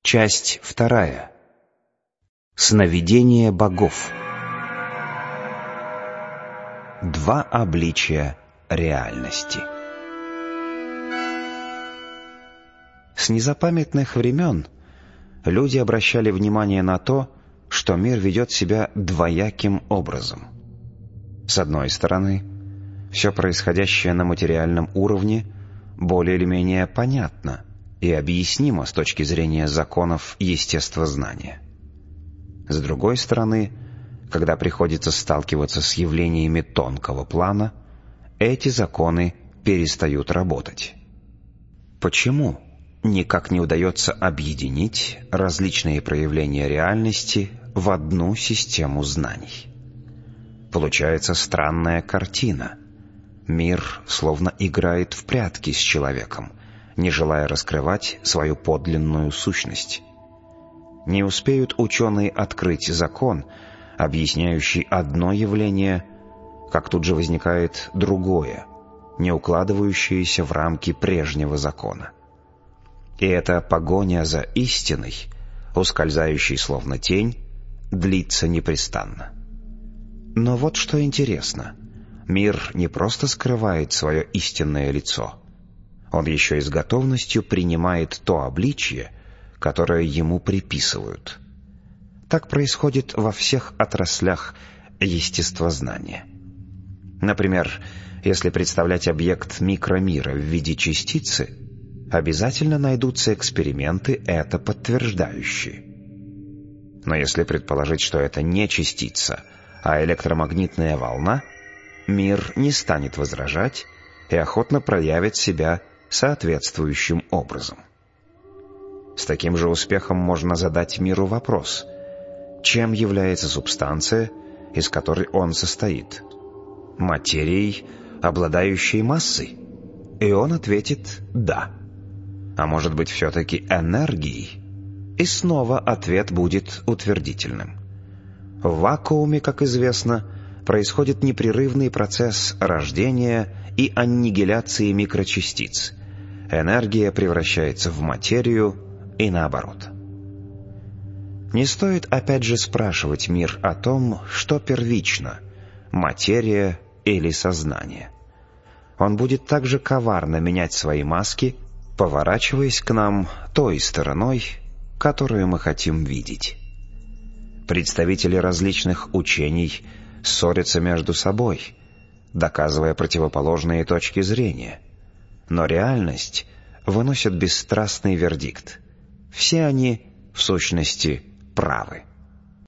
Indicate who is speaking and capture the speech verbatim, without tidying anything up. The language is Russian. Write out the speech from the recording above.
Speaker 1: Часть вторая. Сновидение богов. Два обличия реальности. С незапамятных времен люди обращали внимание на то, что мир ведет себя двояким образом. С одной стороны, все происходящее на материальном уровне более или менее понятно и объяснимо с точки зрения законов естествознания. С другой стороны, когда приходится сталкиваться с явлениями тонкого плана, эти законы перестают работать. Почему никак не удается объединить различные проявления реальности в одну систему знаний? Получается странная картина. Мир словно играет в прятки с человеком, не желая раскрывать свою подлинную сущность. Не успеют ученые открыть закон, объясняющий одно явление, как тут же возникает другое, не укладывающееся в рамки прежнего закона. И эта погоня за истиной, ускользающей словно тень, длится непрестанно. Но вот что интересно. Мир не просто скрывает свое истинное лицо. Он еще и с готовностью принимает то обличие, которое ему приписывают. Так происходит во всех отраслях естествознания. Например, если представлять объект микромира в виде частицы, обязательно найдутся эксперименты, это подтверждающие. Но если предположить, что это не частица, а электромагнитная волна, мир не станет возражать и охотно проявит себя соответствующим образом. С таким же успехом можно задать миру вопрос: чем является субстанция, из которой он состоит? Материей, обладающей массой? И он ответит «да». А может быть, все-таки энергией? И снова ответ будет утвердительным. В вакууме, как известно, происходит непрерывный процесс рождения и аннигиляции микрочастиц. Энергия превращается в материю и наоборот. Не стоит опять же спрашивать мир о том, что первично – материя или сознание. Он будет также коварно менять свои маски, поворачиваясь к нам той стороной, которую мы хотим видеть. Представители различных учений ссорятся между собой, доказывая противоположные точки зрения. Но реальность выносит бесстрастный вердикт. Все они, в сущности, правы.